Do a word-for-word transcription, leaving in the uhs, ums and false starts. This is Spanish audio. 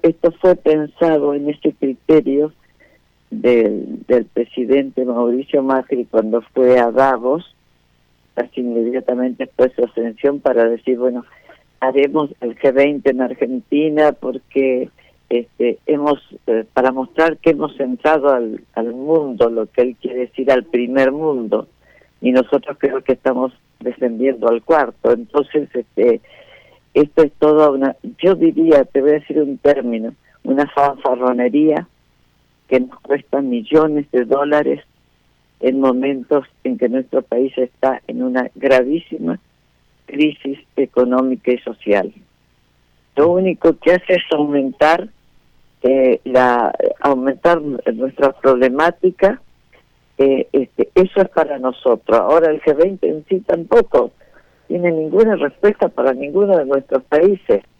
esto fue pensado en ese criterio del, del presidente Mauricio Macri cuando fue a Davos, casi inmediatamente después de su ascensión, para decir, bueno, haremos el G veinte en Argentina porque este, hemos eh, para mostrar que hemos entrado al, al mundo, lo que él quiere decir al primer mundo, y nosotros creo que estamos descendiendo al cuarto. Entonces, este, esto es toda una, yo diría, te voy a decir un término, una fanfarronería que nos cuesta millones de dólares en momentos en que nuestro país está en una gravísima crisis económica y social. Lo único que hace es aumentar eh, la aumentar nuestra problemática. Eh, este, eso es para nosotros. Ahora el G veinte en sí tampoco tiene ninguna respuesta para ninguno de nuestros países.